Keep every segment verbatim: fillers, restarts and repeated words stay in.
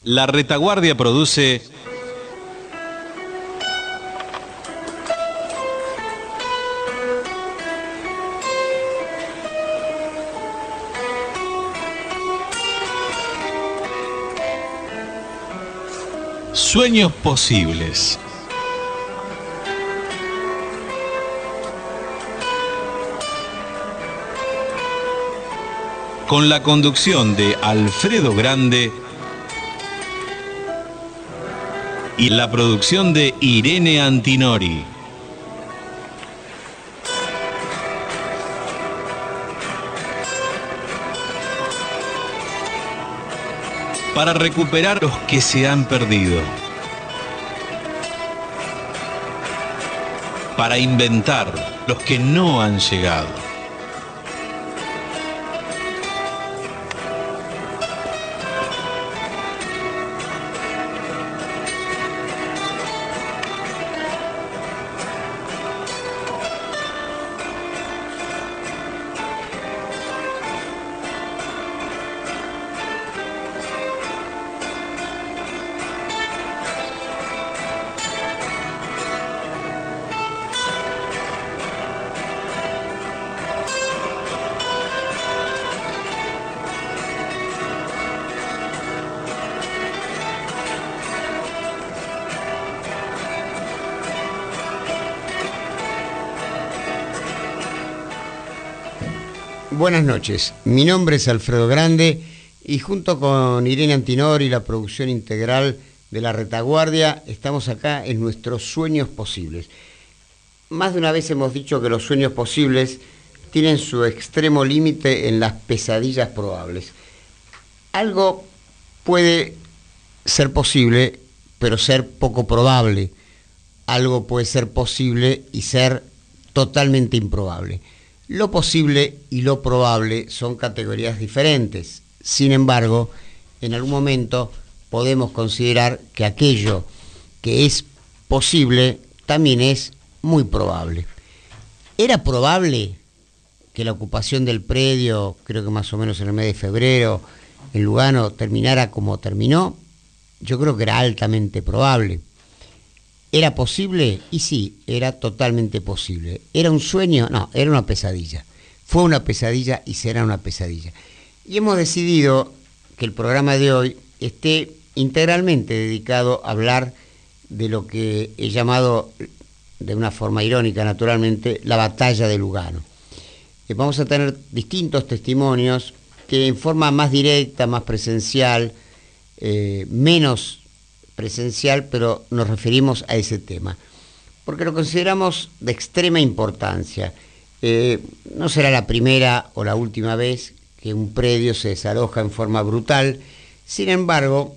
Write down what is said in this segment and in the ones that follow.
La Retaguardia produce Sueños Posibles. Con la conducción de Alfredo Grande y la producción de Irene Antinori. Para recuperar los que se han perdido. Para inventar los que no han llegado. Buenas noches, mi nombre es Alfredo Grande y junto con Irene Antinori y la producción integral de La Retaguardia estamos acá en nuestros Sueños Posibles. Más de una vez hemos dicho que los sueños posibles tienen su extremo límite en las pesadillas probables. Algo puede ser posible, pero ser poco probable. Algo puede ser posible y ser totalmente improbable. Lo posible y lo probable son categorías diferentes. Sin embargo, en algún momento podemos considerar que aquello que es posible también es muy probable. ¿Era probable que la ocupación del predio, creo que más o menos en el mes de febrero, en Lugano, terminara como terminó? Yo creo que era altamente probable. ¿Era posible? Y sí, era totalmente posible. ¿Era un sueño? No, era una pesadilla. Fue una pesadilla y será una pesadilla. Y hemos decidido que el programa de hoy esté integralmente dedicado a hablar de lo que he llamado, de una forma irónica naturalmente, la batalla de Lugano. Eh, vamos a tener distintos testimonios que en forma más directa, más presencial, eh, menos presencial, pero nos referimos a ese tema, porque lo consideramos de extrema importancia. Eh, no será la primera o la última vez que un predio se desaloja en forma brutal, sin embargo,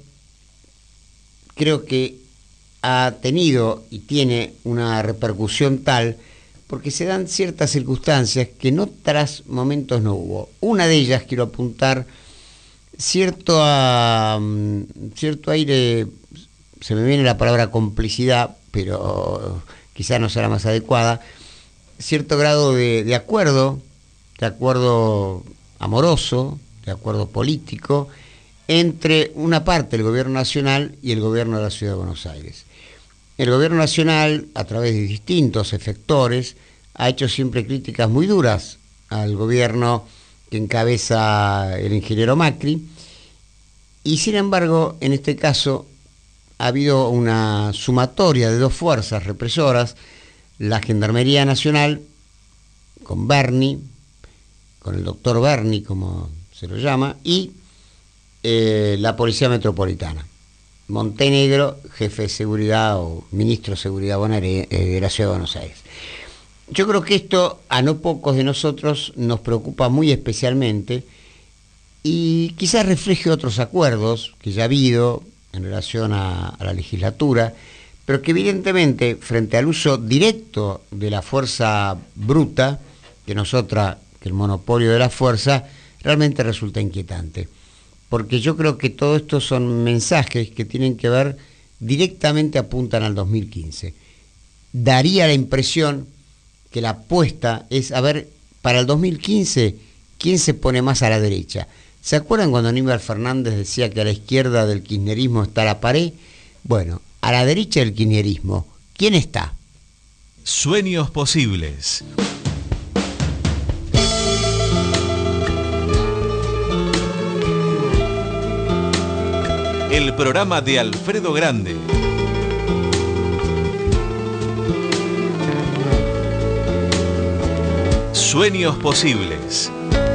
creo que ha tenido y tiene una repercusión tal, porque se dan ciertas circunstancias que en otros momentos no hubo. Una de ellas, quiero apuntar, cierto, uh, cierto aire, se me viene la palabra complicidad, pero quizá no será más adecuada, cierto grado de, de acuerdo, de acuerdo amoroso, de acuerdo político, entre una parte del gobierno nacional y el gobierno de la Ciudad de Buenos Aires. El gobierno nacional, a través de distintos efectores, ha hecho siempre críticas muy duras al gobierno que encabeza el ingeniero Macri, y sin embargo, en este caso, ha habido una sumatoria de dos fuerzas represoras, la Gendarmería Nacional, con Berni, con el doctor Berni, como se lo llama, y eh, la Policía Metropolitana. Montenegro, jefe de seguridad o ministro de seguridad de la Ciudad de Buenos Aires. Yo creo que esto a no pocos de nosotros nos preocupa muy especialmente y quizás refleje otros acuerdos que ya ha habido en relación a, a la legislatura, pero que evidentemente frente al uso directo de la fuerza bruta, que no es otra que el monopolio de la fuerza, realmente resulta inquietante. Porque yo creo que todo esto son mensajes que tienen que ver, directamente apuntan al dos mil quince. Daría la impresión que la apuesta es, a ver, para el dos mil quince, ¿quién se pone más a la derecha? ¿Se acuerdan cuando Aníbal Fernández decía que a la izquierda del kirchnerismo está la pared? Bueno, a la derecha del kirchnerismo, ¿quién está? Sueños posibles. El programa de Alfredo Grande. Sueños posibles.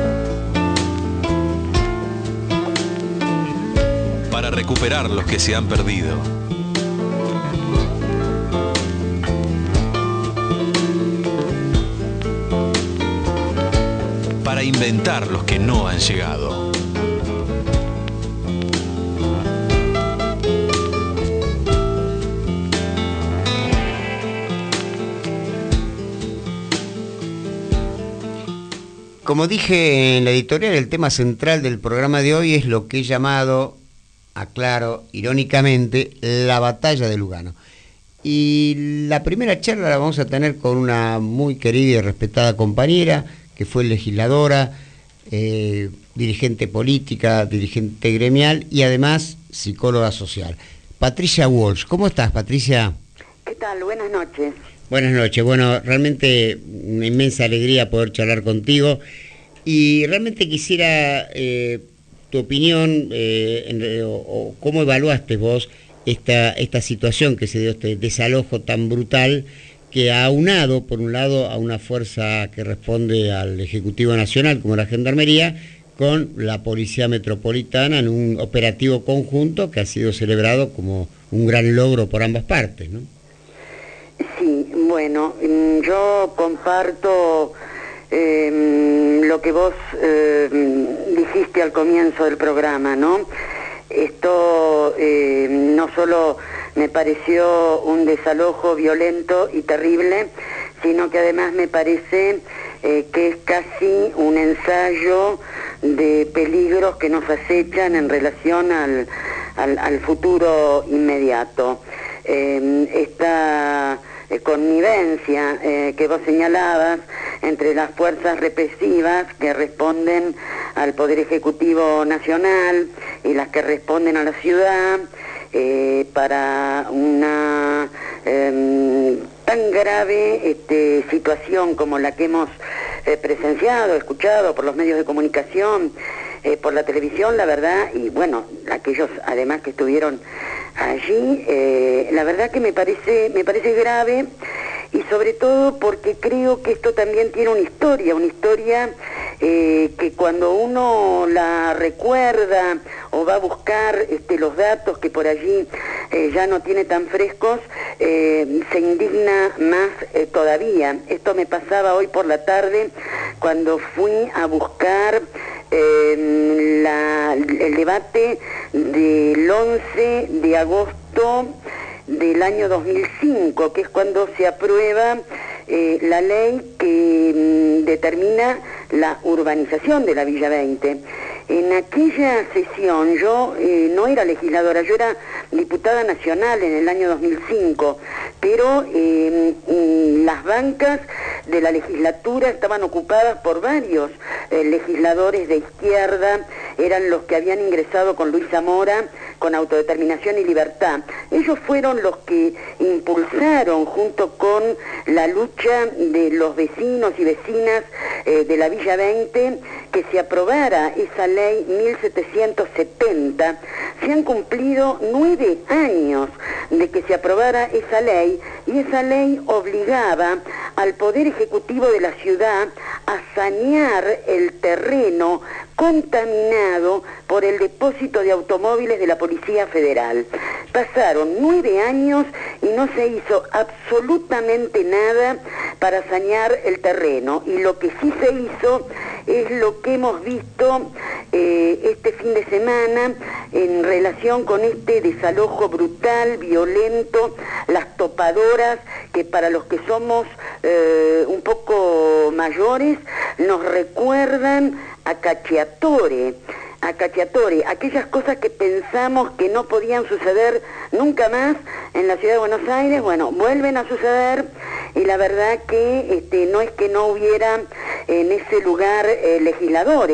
Para recuperar los que se han perdido. Para inventar los que no han llegado. Como dije en la editorial, el tema central del programa de hoy es lo que he llamado, aclaro, irónicamente, la batalla de Lugano. Y la primera charla la vamos a tener con una muy querida y respetada compañera, que fue legisladora, eh, dirigente política, dirigente gremial y además psicóloga social. Patricia Walsh. ¿Cómo estás, Patricia? ¿Qué tal? Buenas noches. Buenas noches. Bueno, realmente una inmensa alegría poder charlar contigo y realmente quisiera eh, tu opinión eh, en, o, o cómo evaluaste vos esta, esta situación que se dio, este desalojo tan brutal que ha aunado, por un lado, a una fuerza que responde al Ejecutivo Nacional, como la Gendarmería, con la Policía Metropolitana en un operativo conjunto que ha sido celebrado como un gran logro por ambas partes, ¿no? Sí, bueno, yo comparto eh, lo que vos eh, dijiste al comienzo del programa, ¿no? Esto eh, no solo me pareció un desalojo violento y terrible, sino que además me parece eh, que es casi un ensayo de peligros que nos acechan en relación al, al, al futuro inmediato. Eh, esta eh, connivencia eh, que vos señalabas entre las fuerzas represivas que responden al Poder Ejecutivo Nacional y las que responden a la ciudad eh, para una eh, tan grave este, situación como la que hemos eh, presenciado, escuchado por los medios de comunicación, eh, por la televisión, la verdad, y bueno, aquellos además que estuvieron allí, eh, la verdad que me parece, me parece grave, y sobre todo porque creo que esto también tiene una historia, una historia eh, que cuando uno la recuerda o va a buscar este, los datos que por allí eh, ya no tiene tan frescos, eh, se indigna más eh, todavía. Esto me pasaba hoy por la tarde cuando fui a buscar eh, la, el debate del once de agosto del año dos mil cinco, que es cuando se aprueba eh, la ley que mm, determina la urbanización de la Villa veinte. En aquella sesión yo eh, no era legisladora, yo era diputada nacional en el año dos mil cinco, pero eh, mm, las bancas de la legislatura estaban ocupadas por varios eh, legisladores de izquierda, eran los que habían ingresado con Luis Zamora, con Autodeterminación y Libertad. Ellos fueron los que impulsaron, junto con la lucha de los vecinos y vecinas eh, de la Villa veinte, que se aprobara esa ley mil setecientos setenta. Se han cumplido nueve años de que se aprobara esa ley, y esa ley obligaba al Poder Ejecutivo de la ciudad a sanear el terreno contaminado por el depósito de automóviles de la Policía Federal. Pasaron nueve años y no se hizo absolutamente nada para sanear el terreno, y lo que sí se hizo es lo que hemos visto eh, este fin de semana en relación con este desalojo brutal, violento, las topadoras que para los que somos eh, un poco mayores nos recuerdan a Cacciatore, a Cacciatore, aquellas cosas que pensamos que no podían suceder nunca más en la ciudad de Buenos Aires, bueno, vuelven a suceder, y la verdad que este, no es que no hubiera en ese lugar eh, legisladores,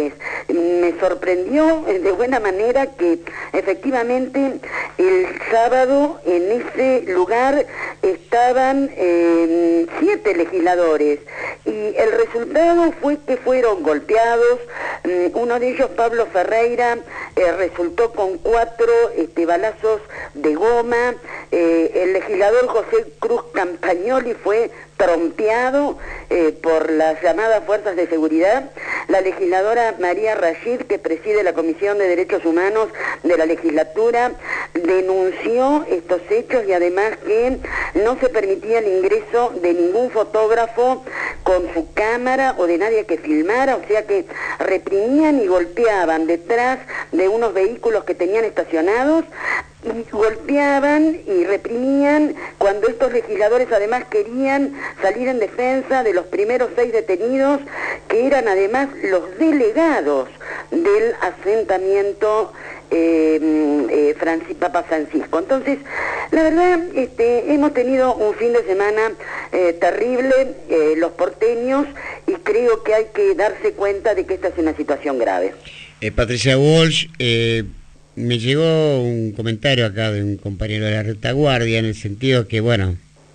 me sorprendió de buena manera que efectivamente el sábado en ese lugar estaban eh, siete legisladores y el resultado fue que fueron golpeados. Uno de ellos, Pablo Ferreira, eh, resultó con cuatro este, balazos de goma. Eh, el legislador José Cruz Campagnoli fue trompeado eh, por las llamadas fuerzas de seguridad. La legisladora María Rashid, que preside la Comisión de Derechos Humanos de la legislatura, denunció estos hechos y además que no se permitía el ingreso de ningún fotógrafo con su cámara o de nadie que filmara, o sea que reprimían y golpeaban detrás de unos vehículos que tenían estacionados, y golpeaban y reprimían cuando estos legisladores además querían salir en defensa de los primeros seis detenidos, que eran además los delegados del asentamiento eh, eh, Francis, Papa Francisco. Entonces, la verdad, este, hemos tenido un fin de semana eh, terrible, eh, los porteños, y creo que hay que darse cuenta de que esta es una situación grave. Eh, Patricia Walsh, eh... me llegó un comentario acá de un compañero de la retaguardia en el sentido que, bueno,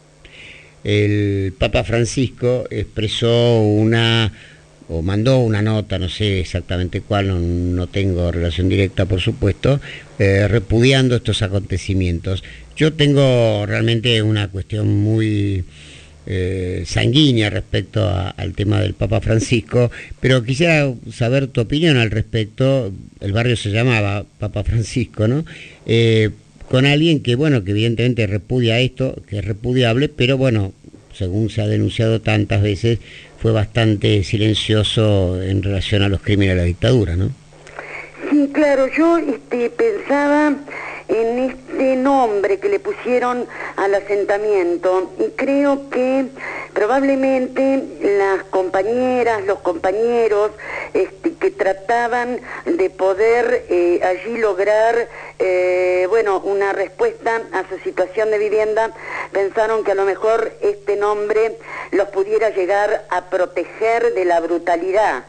el Papa Francisco expresó una, o mandó una nota, no sé exactamente cuál, no, no tengo relación directa, por supuesto, eh, repudiando estos acontecimientos. Yo tengo realmente una cuestión muy Eh, sanguínea respecto a, al tema del Papa Francisco, pero quisiera saber tu opinión al respecto. El barrio se llamaba Papa Francisco, ¿no? Eh, con alguien que, bueno, que evidentemente repudia esto, que es repudiable, pero bueno, según se ha denunciado tantas veces, fue bastante silencioso en relación a los crímenes de la dictadura, ¿no? Sí, claro, yo este, pensaba en este nombre que le pusieron al asentamiento y creo que probablemente las compañeras, los compañeros este, que trataban de poder eh, allí lograr eh, bueno, una respuesta a su situación de vivienda, pensaron que a lo mejor este nombre los pudiera llegar a proteger de la brutalidad.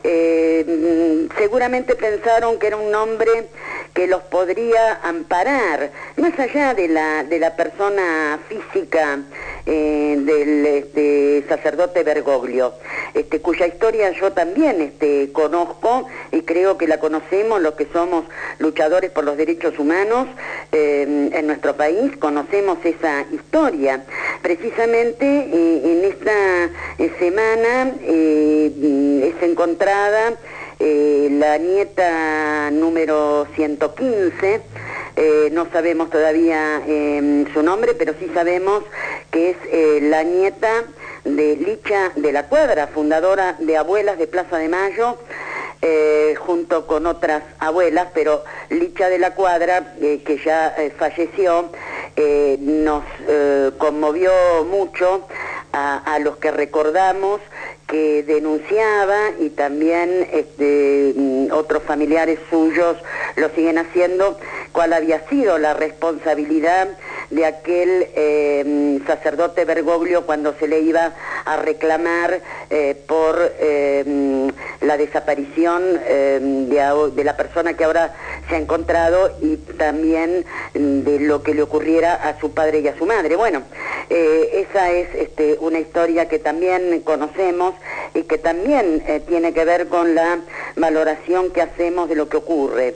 Eh, seguramente pensaron que era un nombre que los podría amparar, más allá de la, de la persona física eh, del este, sacerdote Bergoglio, este, cuya historia yo también este, conozco y creo que la conocemos los que somos luchadores por los derechos humanos eh, en nuestro país, conocemos esa historia. Precisamente eh, en esta eh, semana eh, es encontrada Eh, la nieta número ciento quince, eh, no sabemos todavía eh, su nombre, pero sí sabemos que es eh, la nieta de Licha de la Cuadra, fundadora de Abuelas de Plaza de Mayo, eh, junto con otras abuelas, pero Licha de la Cuadra, eh, que ya eh, falleció, eh, nos eh, conmovió mucho a, a los que recordamos, que denunciaba, y también este, otros familiares suyos lo siguen haciendo, cuál había sido la responsabilidad de aquel eh, sacerdote Bergoglio cuando se le iba a reclamar eh, por eh, la desaparición eh, de, de la persona que ahora se ha encontrado, y también de lo que le ocurriera a su padre y a su madre. Bueno, eh, esa es este, una historia que también conocemos y que también eh, tiene que ver con la valoración que hacemos de lo que ocurre.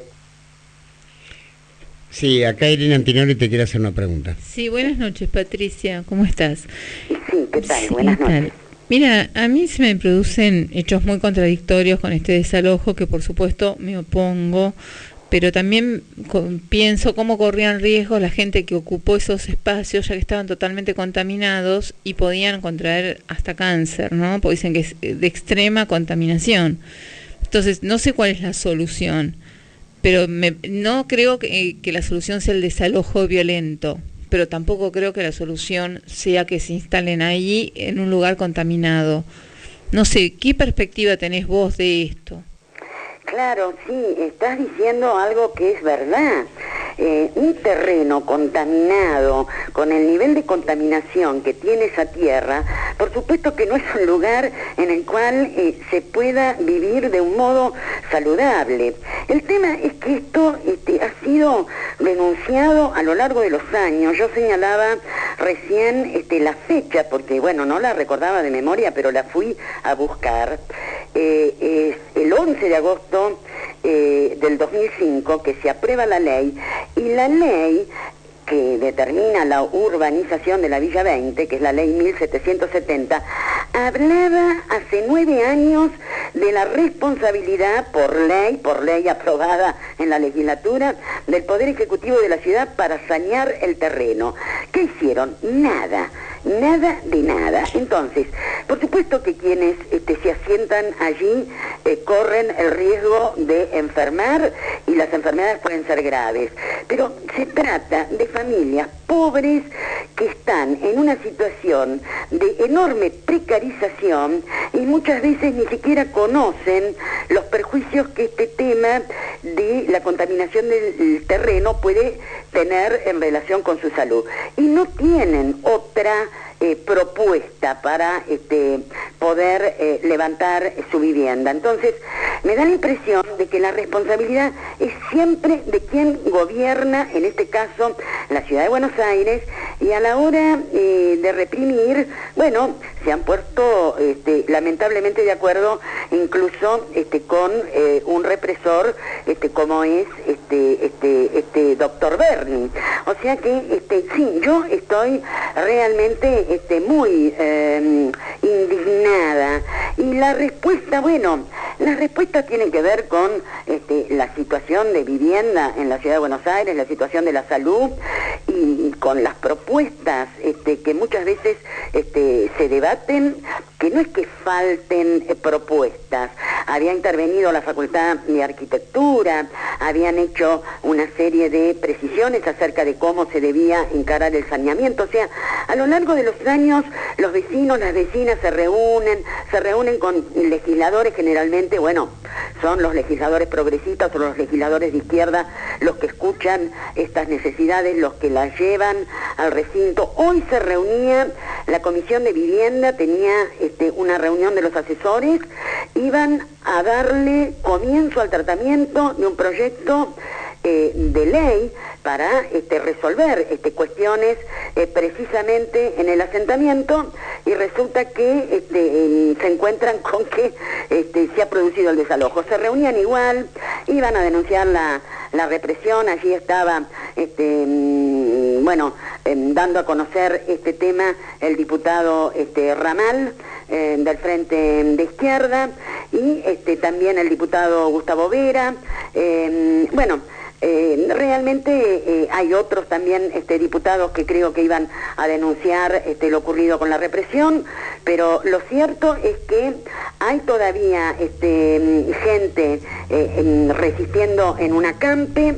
Sí, acá Irene Antinori te quiere hacer una pregunta. Sí, buenas noches, Patricia, ¿cómo estás? Sí, ¿qué tal? Sí, buenas ¿qué tal? noches. Mira, a mí se me producen hechos muy contradictorios con este desalojo, que por supuesto me opongo, pero también con, pienso cómo corrían riesgos la gente que ocupó esos espacios, ya que estaban totalmente contaminados y podían contraer hasta cáncer, ¿no? Porque dicen que es de extrema contaminación. Entonces, no sé cuál es la solución, pero me, no creo que, que la solución sea el desalojo violento, pero tampoco creo que la solución sea que se instalen ahí en un lugar contaminado. No sé, ¿qué perspectiva tenés vos de esto? Claro, sí, estás diciendo algo que es verdad. Eh, un terreno contaminado, con el nivel de contaminación que tiene esa tierra, por supuesto que no es un lugar en el cual eh, se pueda vivir de un modo saludable. El tema es que esto este, ha sido denunciado a lo largo de los años. Yo señalaba recién este, la fecha, porque bueno, no la recordaba de memoria, pero la fui a buscar. Eh, es el once de agosto eh, del dos mil cinco que se aprueba la ley, y la ley que determina la urbanización de la Villa veinte, que es la ley mil setecientos setenta, hablaba hace nueve años de la responsabilidad por ley, por ley aprobada en la legislatura, del Poder Ejecutivo de la ciudad para sanear el terreno. ¿Qué hicieron? Nada. Nada de nada. Entonces, por supuesto que quienes este, se asientan allí eh, corren el riesgo de enfermar, y las enfermedades pueden ser graves. Pero se trata de familias pobres que están en una situación de enorme precarización y muchas veces ni siquiera conocen los perjuicios que este tema de la contaminación del terreno puede tener en relación con su salud. Y no tienen otra Eh, propuesta para este, poder eh, levantar su vivienda. Entonces, me da la impresión de que la responsabilidad es siempre de quien gobierna, en este caso, la Ciudad de Buenos Aires, y a la hora eh, de reprimir, bueno, se han puesto este, lamentablemente de acuerdo incluso este, con eh, un represor este, como es este, este, este doctor Berni. O sea que, este, sí, yo estoy realmente Este, muy eh, indignada, y la respuesta, bueno, la respuesta tiene que ver con este, la situación de vivienda en la Ciudad de Buenos Aires, la situación de la salud, y, y con las propuestas este, que muchas veces este, se debaten, que no es que falten eh, propuestas. Había intervenido la Facultad de Arquitectura, habían hecho una serie de precisiones acerca de cómo se debía encarar el saneamiento. O sea, a lo largo de los años, los vecinos, las vecinas se reúnen, se reúnen con legisladores, generalmente, bueno, son los legisladores progresistas o los legisladores de izquierda los que escuchan estas necesidades, los que las llevan al recinto. Hoy se reunía la Comisión de Vivienda, tenía este, una reunión de los asesores, iban a darle comienzo al tratamiento de un proyecto eh, de ley para este, resolver este, cuestiones eh, precisamente en el asentamiento, y resulta que este, eh, se encuentran con que este, se ha producido el desalojo. Se reunían igual, iban a denunciar la, la represión, allí estaba este, mm, bueno, eh, dando a conocer este tema el diputado este, Ramal eh, del Frente de Izquierda, y este, también el diputado Gustavo Vera. Eh, bueno, Eh, realmente eh, hay otros también este, diputados que creo que iban a denunciar este, lo ocurrido con la represión, pero lo cierto es que hay todavía este, gente eh, resistiendo en un acampe.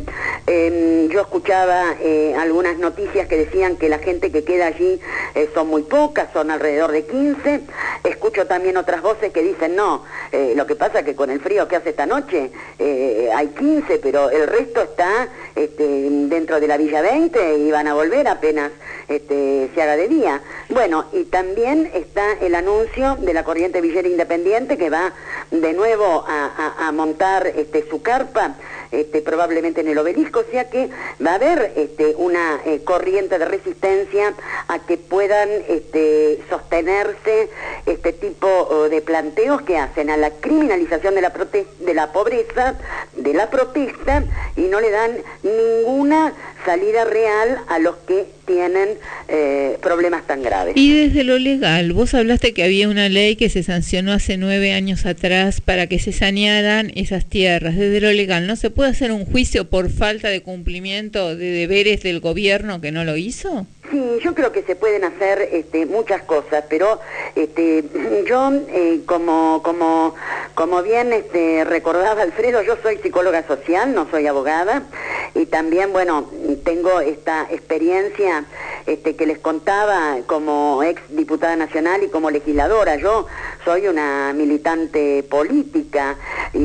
Eh, yo escuchaba eh, algunas noticias que decían que la gente que queda allí eh, son muy pocas, son alrededor de quince. Escucho también otras voces que dicen, no, eh, lo que pasa es que con el frío que hace esta noche eh, hay quince, pero el resto está este, dentro de la Villa veinte y van a volver apenas este, se haga de día. Bueno, y también está el anuncio de la Corriente Villera Independiente, que va de nuevo a, a, a montar este, su carpa, este, probablemente en el Obelisco, o sea que va a haber este, una eh, corriente de resistencia a que puedan este, sostenerse este tipo uh, de planteos que hacen a la criminalización de la, de la pobreza, de la protesta, y no le dan ninguna salida real a los que tienen eh, problemas tan graves. Y desde lo legal, vos hablaste que había una ley que se sancionó hace nueve años atrás para que se sanearan esas tierras. Desde lo legal, ¿no se puede hacer un juicio por falta de cumplimiento de deberes del gobierno que no lo hizo? Sí, yo creo que se pueden hacer este, muchas cosas, pero este, yo, eh, como, como, como bien este, recordaba Alfredo, yo soy psicóloga social, no soy abogada, y también, bueno, tengo esta experiencia este, que les contaba como ex diputada nacional y como legisladora. Yo soy una militante política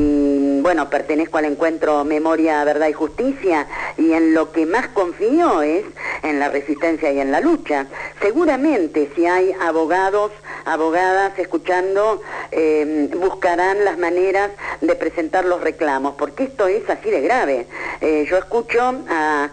y, bueno, pertenezco al encuentro Memoria, Verdad y Justicia, y en lo que más confío es en la resistencia y en la lucha. Seguramente si hay abogados abogadas escuchando eh, buscarán las maneras de presentar los reclamos, porque esto es así de grave. Eh, yo escucho a,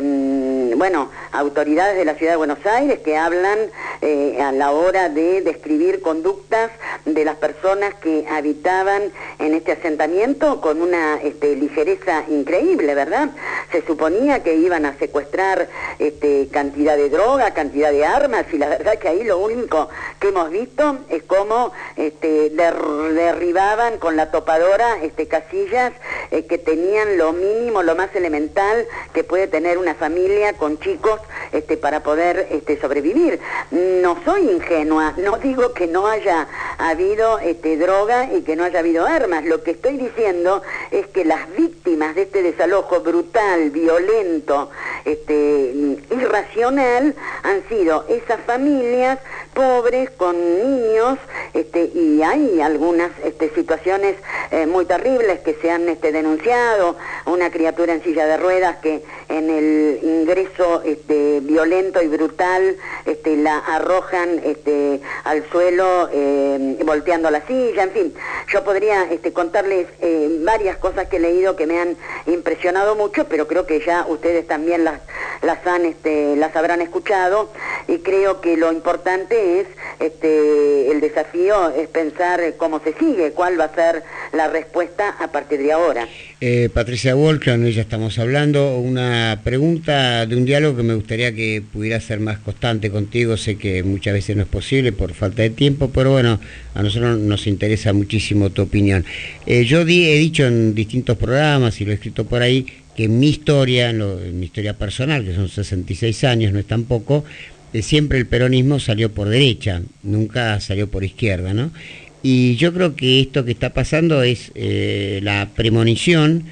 eh, bueno, autoridades de la Ciudad de Buenos Aires que hablan eh, a la hora de describir conductas de las personas que habitaban en este asentamiento con una este, ligereza increíble, ¿verdad? Se suponía que iban a secuestrar este, cantidad de droga, cantidad de armas, y la verdad que ahí lo único que hemos visto es cómo este, der, derribaban con la topadora este, casillas eh, que tenían lo mínimo, lo más elemental que puede tener una familia con chicos este, para poder este, sobrevivir. No soy ingenua, no digo que no haya habido este, droga y que no haya habido armas. Lo que estoy diciendo es que las víctimas de este desalojo brutal, violento, este, irracional, han sido esas familias pobres con niños, este, y hay algunas este, situaciones eh, muy terribles que se han este, denunciado, una criatura en silla de ruedas que en el ingreso este, violento y brutal este, la arrojan este, al suelo eh, volteando la silla, en fin, yo podría este, contarles eh, varias cosas que he leído que me han impresionado mucho, pero creo que ya ustedes también las, las, han, este, las habrán escuchado, y creo que lo importante es, este, el desafío es pensar cómo se sigue, cuál va a ser la respuesta a partir de ahora. Eh, Patricia Wolf, con ella estamos hablando, una pregunta de un diálogo que me gustaría que pudiera ser más constante contigo. Sé que muchas veces no es posible por falta de tiempo, pero bueno, a nosotros nos interesa muchísimo tu opinión. Eh, yo di, he dicho en distintos programas y lo he escrito por ahí, que en mi historia, en, lo, en mi historia personal, que son sesenta y seis años, no es tan poco, eh, siempre el peronismo salió por derecha, nunca salió por izquierda, ¿no? Y yo creo que esto que está pasando es eh, la premonición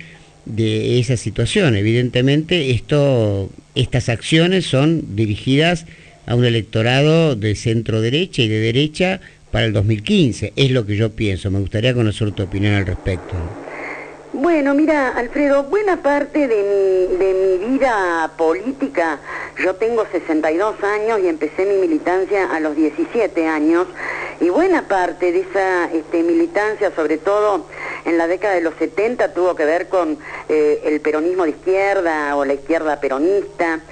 de esa situación. Evidentemente, esto, estas acciones son dirigidas a un electorado de centro derecha y de derecha para el dos mil quince. Es lo que yo pienso. Me gustaría conocer tu opinión al respecto. Bueno, mira, Alfredo, buena parte de mi, de mi vida política, yo tengo sesenta y dos años y empecé mi militancia a los diecisiete años, y buena parte de esa este, militancia, sobre todo en la década de los setenta, tuvo que ver con eh, el peronismo de izquierda o la izquierda peronista,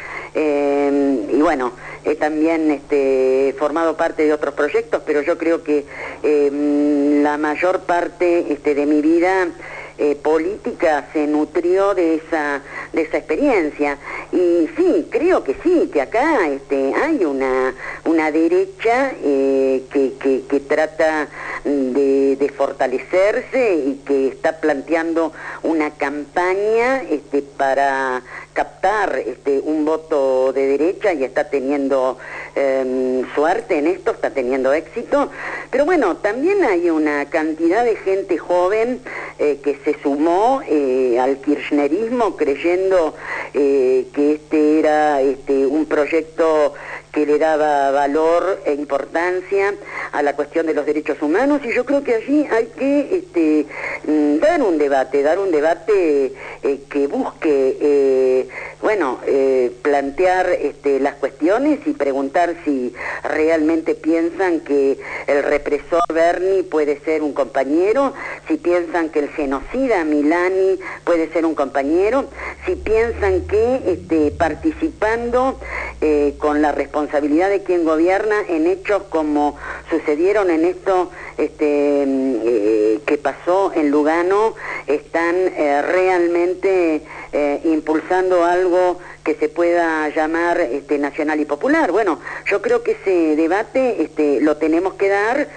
eh, y bueno, he también este, formado parte de otros proyectos, pero yo creo que eh, la mayor parte este, de mi vida Eh, política se nutrió de esa de esa experiencia, y sí, creo que sí, que acá este, hay una una derecha eh, que, que, que trata de, de fortalecerse y que está planteando una campaña este, para captar este, un voto de derecha, y está teniendo eh, suerte en esto, está teniendo éxito. Pero bueno, también hay una cantidad de gente joven eh, que se sumó eh, al kirchnerismo creyendo eh, que este era este, un proyecto que le daba valor e importancia a la cuestión de los derechos humanos, y yo creo que allí hay que este, dar un debate, dar un debate eh, que busque, eh, bueno, eh, plantear este, las cuestiones y preguntar si realmente piensan que el represor Berni puede ser un compañero, si piensan que el genocida Milani puede ser un compañero, si piensan que este, participando eh, con la responsabilidad de quien gobierna en hechos como sucedieron en esto este, eh, que pasó en Lugano, están eh, realmente eh, impulsando algo que se pueda llamar este, nacional y popular. Bueno, yo creo que ese debate este, lo tenemos que dar,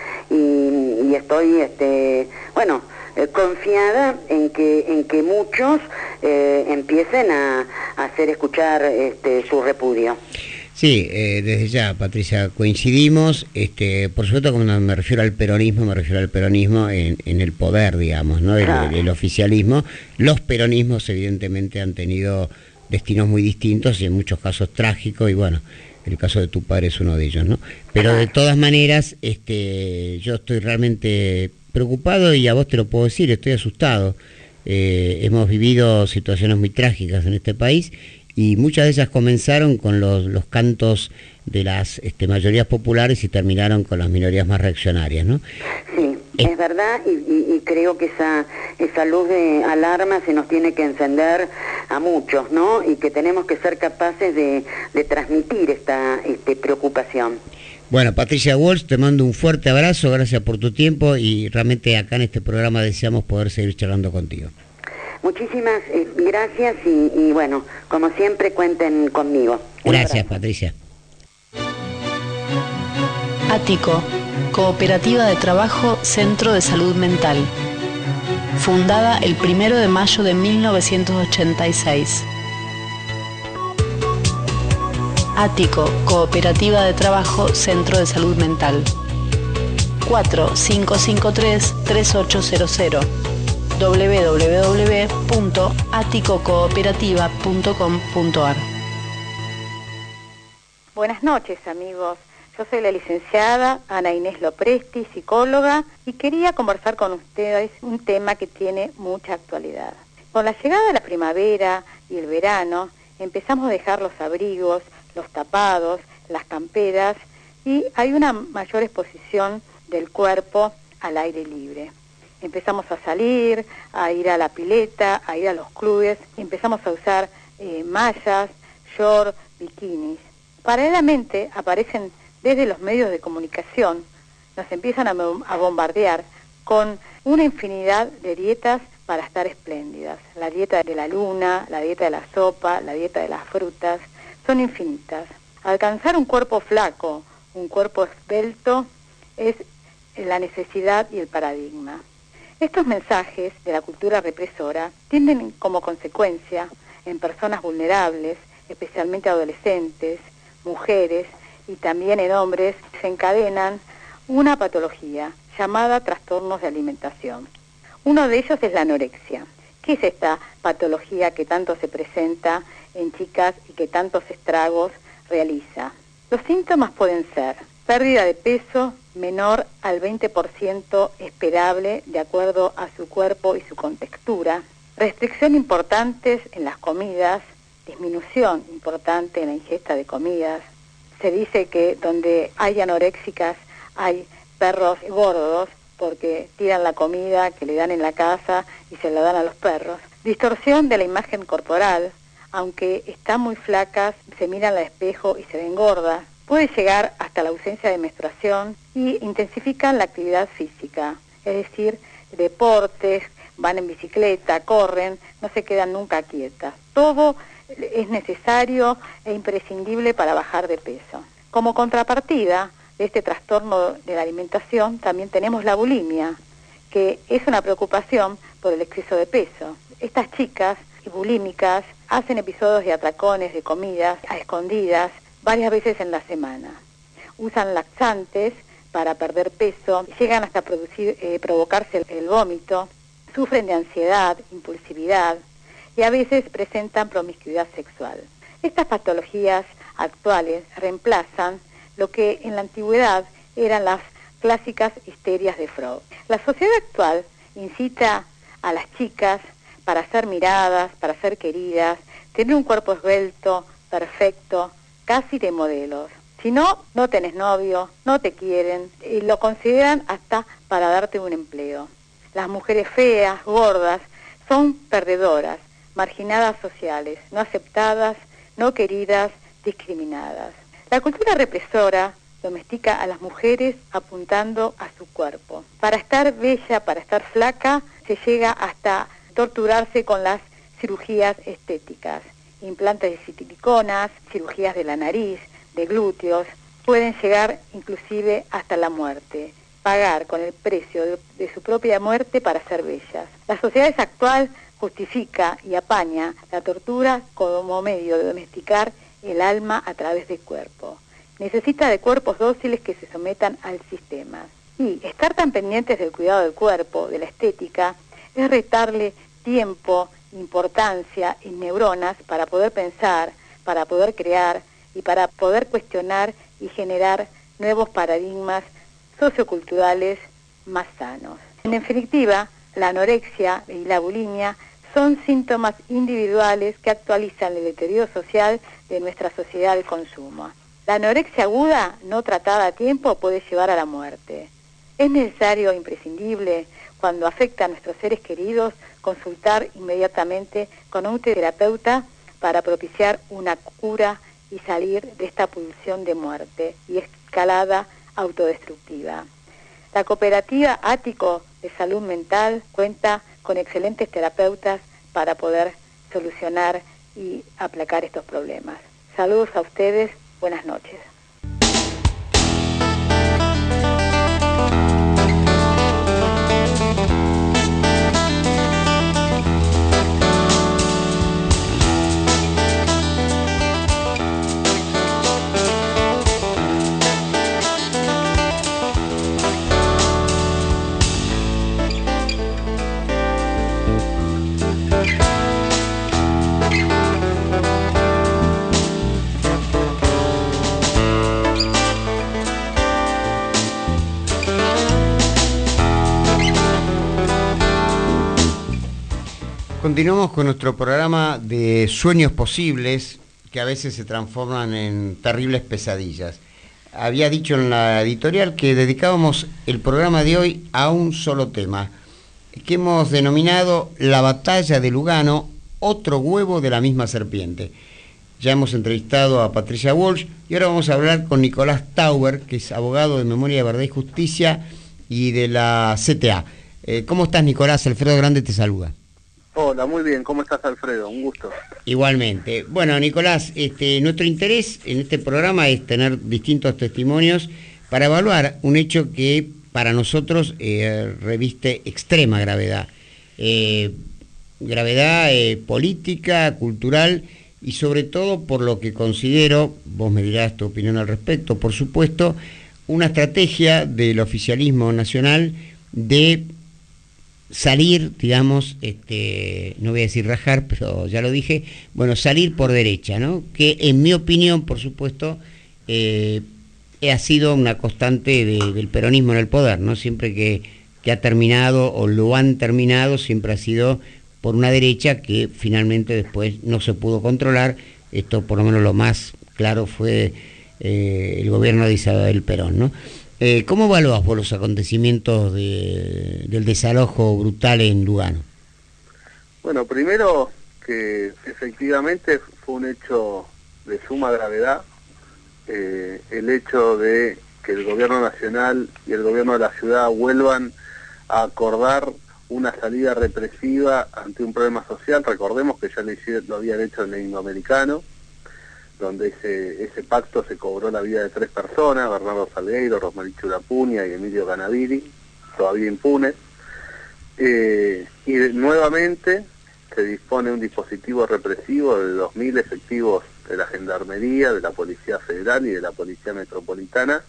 y, y estoy, este, bueno, eh, confiada en que en que muchos eh, empiecen a, a hacer escuchar este, su repudio. Sí, eh, desde ya, Patricia, coincidimos. Este, por supuesto, cuando me refiero al peronismo, me refiero al peronismo en, en el poder, digamos, ¿no? El, el, el oficialismo. Los peronismos, evidentemente, han tenido destinos muy distintos y en muchos casos trágicos, y bueno, el caso de tu padre es uno de ellos, ¿no? Pero de todas maneras, este, yo estoy realmente preocupado, y a vos te lo puedo decir, estoy asustado. Eh, hemos vivido situaciones muy trágicas en este país, y muchas de ellas comenzaron con los, los cantos de las este, mayorías populares y terminaron con las minorías más reaccionarias, ¿no? Sí, es, es verdad, y, y, y creo que esa, esa luz de alarma se nos tiene que encender a muchos, ¿no? Y que tenemos que ser capaces de, de transmitir esta este, preocupación. Bueno, Patricia Walsh, te mando un fuerte abrazo, gracias por tu tiempo y realmente acá en este programa deseamos poder seguir charlando contigo. Muchísimas eh, gracias y, y bueno, como siempre cuenten conmigo. Un gracias, abrazo. Patricia. Ático, Cooperativa de Trabajo Centro de Salud Mental. Fundada el primero de mayo de mil novecientos ochenta y seis. Ático, Cooperativa de Trabajo Centro de Salud Mental. cuatro cinco cinco tres tres ocho cero cero. doble u doble u doble u punto ático cooperativa punto com punto a r. Buenas noches, amigos. Yo soy la licenciada Ana Inés Lopresti, psicóloga, y quería conversar con ustedes un tema que tiene mucha actualidad. Con la llegada de la primavera y el verano, empezamos a dejar los abrigos, los tapados, las camperas, y hay una mayor exposición del cuerpo al aire libre. Empezamos a salir, a ir a la pileta, a ir a los clubes, empezamos a usar eh, mallas, shorts, bikinis. Paralelamente aparecen desde los medios de comunicación, nos empiezan a, a bombardear con una infinidad de dietas para estar espléndidas. La dieta de la luna, la dieta de la sopa, la dieta de las frutas, son infinitas. Alcanzar un cuerpo flaco, un cuerpo esbelto, es la necesidad y el paradigma. Estos mensajes de la cultura represora tienen como consecuencia en personas vulnerables, especialmente adolescentes, mujeres y también en hombres, se encadenan una patología llamada trastornos de alimentación. Uno de ellos es la anorexia. ¿Qué es esta patología que tanto se presenta en chicas y que tantos estragos realiza? Los síntomas pueden ser pérdida de peso menor al veinte por ciento esperable de acuerdo a su cuerpo y su contextura, restricción importantes en las comidas, disminución importante en la ingesta de comidas. Se dice que donde hay anoréxicas hay perros gordos porque tiran la comida que le dan en la casa y se la dan a los perros. Distorsión de la imagen corporal, aunque están muy flacas, se miran al espejo y se ven gordas. Puede llegar hasta la ausencia de menstruación y intensifican la actividad física, es decir, deportes, van en bicicleta, corren, no se quedan nunca quietas. Todo es necesario e imprescindible para bajar de peso. Como contrapartida de este trastorno de la alimentación, también tenemos la bulimia, que es una preocupación por el exceso de peso. Estas chicas bulímicas hacen episodios de atracones de comidas a escondidas varias veces en la semana. Usan laxantes para perder peso, llegan hasta producir, eh, provocarse el, el vómito, sufren de ansiedad, impulsividad y a veces presentan promiscuidad sexual. Estas patologías actuales reemplazan lo que en la antigüedad eran las clásicas histerias de Freud. La sociedad actual incita a las chicas para ser miradas, para ser queridas, tener un cuerpo esbelto, perfecto, casi de modelos. Si no, no tenés novio, no te quieren y lo consideran hasta para darte un empleo. Las mujeres feas, gordas, son perdedoras, marginadas sociales, no aceptadas, no queridas, discriminadas. La cultura represora domestica a las mujeres apuntando a su cuerpo. Para estar bella, para estar flaca, se llega hasta torturarse con las cirugías estéticas. Implantes de siliconas, cirugías de la nariz, de glúteos, pueden llegar inclusive hasta la muerte. Pagar con el precio de, de su propia muerte para ser bellas. La sociedad actual justifica y apaña la tortura como medio de domesticar el alma a través del cuerpo. Necesita de cuerpos dóciles que se sometan al sistema. Y estar tan pendientes del cuidado del cuerpo, de la estética, es restarle tiempo, importancia y neuronas para poder pensar, para poder crear y para poder cuestionar y generar nuevos paradigmas socioculturales más sanos. En definitiva, la anorexia y la bulimia son síntomas individuales que actualizan el deterioro social de nuestra sociedad de consumo. La anorexia aguda, no tratada a tiempo, puede llevar a la muerte. Es necesario e imprescindible, cuando afecta a nuestros seres queridos, consultar inmediatamente con un terapeuta para propiciar una cura y salir de esta pulsión de muerte y escalada autodestructiva. La cooperativa Ático de Salud Mental cuenta con excelentes terapeutas para poder solucionar y aplacar estos problemas. Saludos a ustedes, buenas noches. Continuamos con nuestro programa de sueños posibles, que a veces se transforman en terribles pesadillas. Había dicho en la editorial que dedicábamos el programa de hoy a un solo tema, que hemos denominado La batalla de Lugano, otro huevo de la misma serpiente. Ya hemos entrevistado a Patricia Walsh y ahora vamos a hablar con Nicolás Tauber, que es abogado de Memoria, Verdad y Justicia y de la C T A. Eh, ¿Cómo estás, Nicolás? Alfredo Grande te saluda. Hola, muy bien. ¿Cómo estás, Alfredo? Un gusto. Igualmente. Bueno, Nicolás, este, nuestro interés en este programa es tener distintos testimonios para evaluar un hecho que para nosotros eh, reviste extrema gravedad. Eh, gravedad eh, política, cultural y sobre todo por lo que considero, vos me dirás tu opinión al respecto, por supuesto, una estrategia del oficialismo nacional de salir, digamos, este, no voy a decir rajar, pero ya lo dije, bueno, salir por derecha, ¿no? Que en mi opinión, por supuesto, eh, ha sido una constante de, del peronismo en el poder, ¿no? Siempre que, que ha terminado o lo han terminado, siempre ha sido por una derecha que finalmente después no se pudo controlar. Esto por lo menos lo más claro fue eh, el gobierno de Isabel Perón, ¿no? Eh, ¿Cómo evaluás vos los acontecimientos de, del desalojo brutal en Lugano? Bueno, primero que efectivamente fue un hecho de suma gravedad, eh, el hecho de que el gobierno nacional y el gobierno de la ciudad vuelvan a acordar una salida represiva ante un problema social. Recordemos que ya lo, hicieron, lo habían hecho en el indoamericano, donde ese, ese pacto se cobró la vida de tres personas, Bernardo Salgueiro, Rosmarie Churapuña y Emilio Canaviri, todavía impunes. Eh, y de, nuevamente se dispone un dispositivo represivo de dos mil efectivos de la Gendarmería, de la Policía Federal y de la Policía Metropolitana,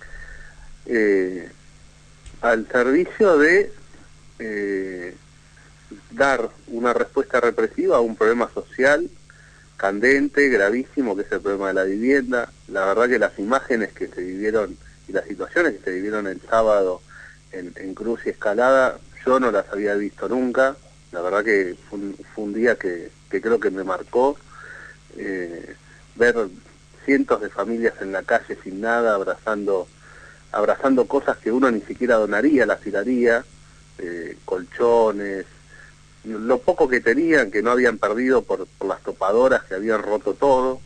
eh, al servicio de eh, dar una respuesta represiva a un problema social candente, gravísimo, que es el problema de la vivienda. La verdad que las imágenes que se vivieron y las situaciones que se vivieron el sábado en, en Cruz y Escalada, yo no las había visto nunca. La verdad que fue un, fue un día que, que creo que me marcó, eh, ver cientos de familias en la calle sin nada, abrazando, abrazando cosas que uno ni siquiera donaría, las tiraría, eh, colchones, lo poco que tenían, que no habían perdido por, por las topadoras que habían roto todo,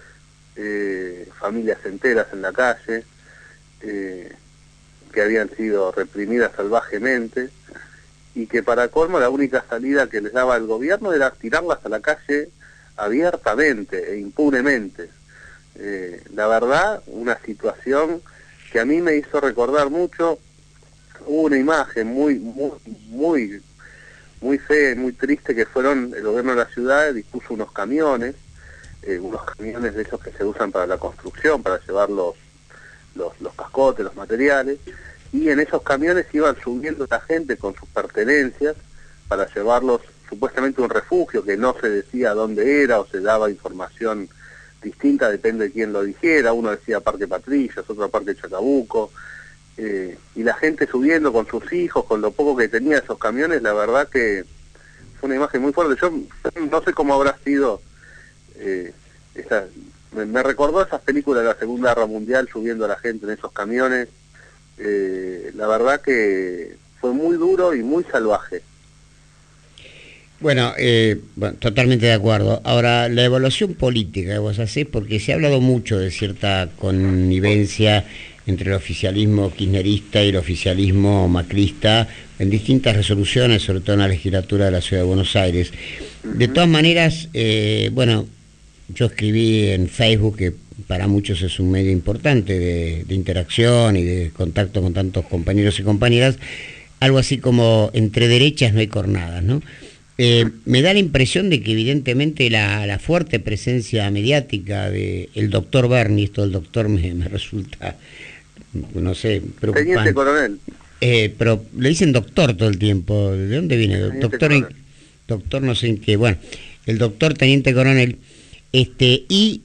eh, familias enteras en la calle, eh, que habían sido reprimidas salvajemente, y que para colmo la única salida que les daba el gobierno era tirarlas a la calle abiertamente e impunemente. Eh, la verdad, una situación que a mí me hizo recordar mucho, hubo una imagen muy, muy, muy muy fea y muy triste, que fueron, el gobierno de la ciudad dispuso unos camiones, eh, unos camiones de esos que se usan para la construcción, para llevar los, los, los cascotes, los materiales, y en esos camiones iban subiendo la gente con sus pertenencias para llevarlos supuestamente a un refugio, que no se decía dónde era o se daba información distinta, depende de quién lo dijera. Uno decía Parque Patricios, otro Parque Chacabuco, eh, y la gente subiendo con sus hijos, con lo poco que tenía esos camiones. La verdad que fue fue una imagen muy fuerte. Yo no sé cómo habrá sido, eh, esa, me, me recordó esas películas de la Segunda Guerra Mundial, subiendo a la gente en esos camiones. Eh, la verdad que fue muy duro y muy salvaje. Bueno, eh, bueno, totalmente de acuerdo. Ahora, la evaluación política que vos hacés, porque se ha hablado mucho de cierta connivencia entre el oficialismo kirchnerista y el oficialismo macrista en distintas resoluciones, sobre todo en la legislatura de la Ciudad de Buenos Aires. De todas maneras, eh, bueno, yo escribí en Facebook, que para muchos es un medio importante de, de interacción y de contacto con tantos compañeros y compañeras, algo así como entre derechas no hay cornadas, ¿no? Eh, me da la impresión de que evidentemente la, la fuerte presencia mediática del doctor Berni, esto del doctor me, me resulta, no sé, preocupante. Teniente coronel. Eh, pero le dicen doctor todo el tiempo. ¿De dónde viene? Teniente Doctor, en, doctor no sé en qué. Bueno, el doctor teniente coronel, este y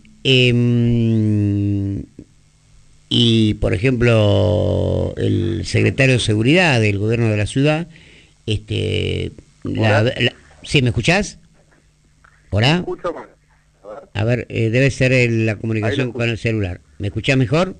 eh, y por ejemplo el secretario de seguridad del gobierno de la ciudad, este, la, la, ¿sí me escuchás? ¿Hola? A ver, eh, debe ser el, la comunicación con el celular. ¿Me escuchás mejor?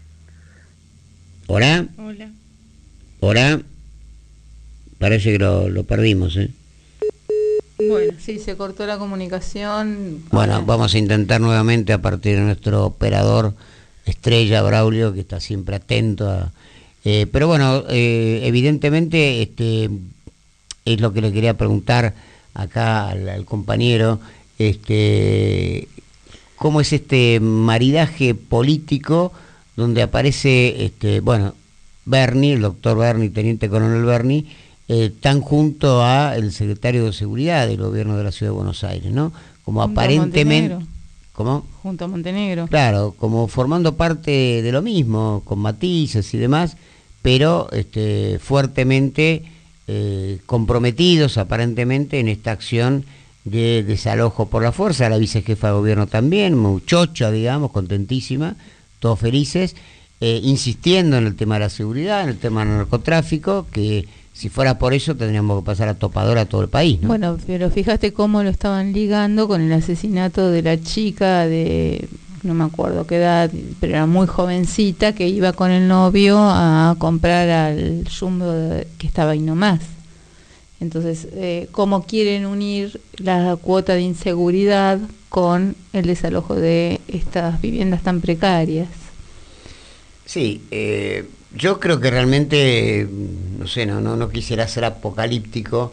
¿Hola? Hola. ¿Hola? Parece que lo, lo perdimos, ¿eh? Bueno, sí, se cortó la comunicación. Bueno, Ahora. Vamos a intentar nuevamente a partir de nuestro operador estrella, Braulio, que está siempre atento a... Eh, pero bueno, eh, evidentemente este es lo que le quería preguntar acá al, al compañero, este, ¿cómo es este maridaje político donde aparece, este, bueno, Berni, el doctor Berni, teniente coronel Berni, eh, tan junto a el secretario de Seguridad del gobierno de la Ciudad de Buenos Aires, ¿no? Como Junto aparentemente... a Montenegro. ¿Cómo? Junto a Montenegro. Claro, como formando parte de lo mismo, con matices y demás, pero este, fuertemente eh, comprometidos aparentemente en esta acción de desalojo por la fuerza. La vicejefa de gobierno también, muchocha, digamos, contentísima, todos felices, eh, insistiendo en el tema de la seguridad, en el tema del narcotráfico, que si fuera por eso tendríamos que pasar a topadora a todo el país, ¿no? Bueno, pero fíjate cómo lo estaban ligando con el asesinato de la chica de, no me acuerdo qué edad, pero era muy jovencita, que iba con el novio a comprar al jumbo de, que estaba ahí nomás. Entonces, eh, ¿cómo quieren unir la cuota de inseguridad con el desalojo de estas viviendas tan precarias? Sí, eh, yo creo que realmente, no sé, no, no, no quisiera ser apocalíptico,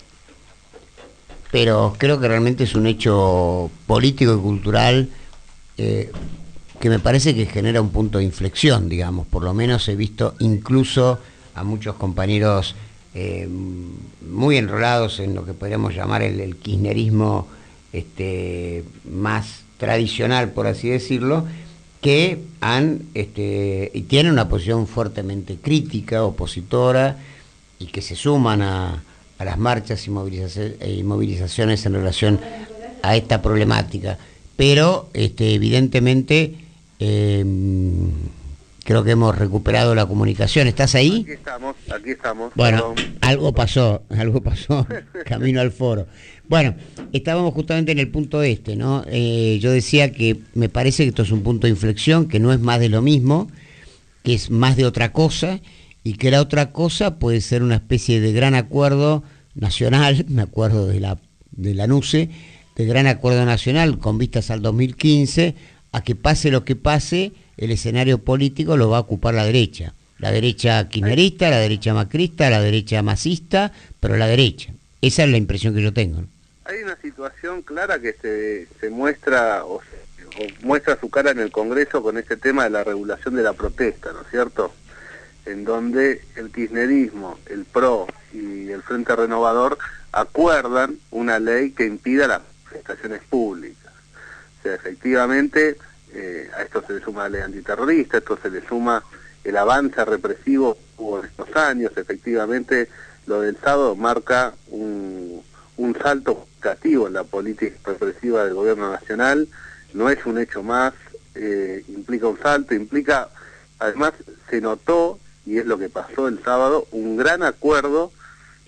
pero creo que realmente es un hecho político y cultural eh, que me parece que genera un punto de inflexión, digamos. Por lo menos he visto incluso a muchos compañeros eh, muy enrolados en lo que podríamos llamar el, el kirchnerismo este, más tradicional, por así decirlo, que han este, y tienen una posición fuertemente crítica, opositora, y que se suman a, a las marchas y, movilizaciones, y movilizaciones en relación a esta problemática. Pero este, evidentemente eh, creo que hemos recuperado la comunicación. ¿Estás ahí? Aquí estamos, aquí estamos. Bueno, perdón. algo pasó, algo pasó, camino al foro. Bueno, estábamos justamente en el punto este, ¿no? Eh, yo decía que me parece que esto es un punto de inflexión, que no es más de lo mismo, que es más de otra cosa, y que la otra cosa puede ser una especie de gran acuerdo nacional, me acuerdo de la, de la NUCE, de gran acuerdo nacional con vistas al dos mil quince, a que pase lo que pase, el escenario político lo va a ocupar la derecha. La derecha kirchnerista, la derecha macrista, la derecha masista, pero la derecha. Esa es la impresión que yo tengo, ¿no? Hay una situación clara que se, se muestra o, se, o muestra su cara en el Congreso con este tema de la regulación de la protesta, ¿no es cierto? En donde el kirchnerismo, el PRO y el Frente Renovador acuerdan una ley que impida las manifestaciones públicas. O sea, efectivamente, eh, a esto se le suma la ley antiterrorista, a esto se le suma el avance represivo que hubo en estos años. Efectivamente, lo del sábado marca un, un salto significativo en la política represiva del gobierno nacional. No es un hecho más, eh, implica un salto, implica, además se notó, y es lo que pasó el sábado, un gran acuerdo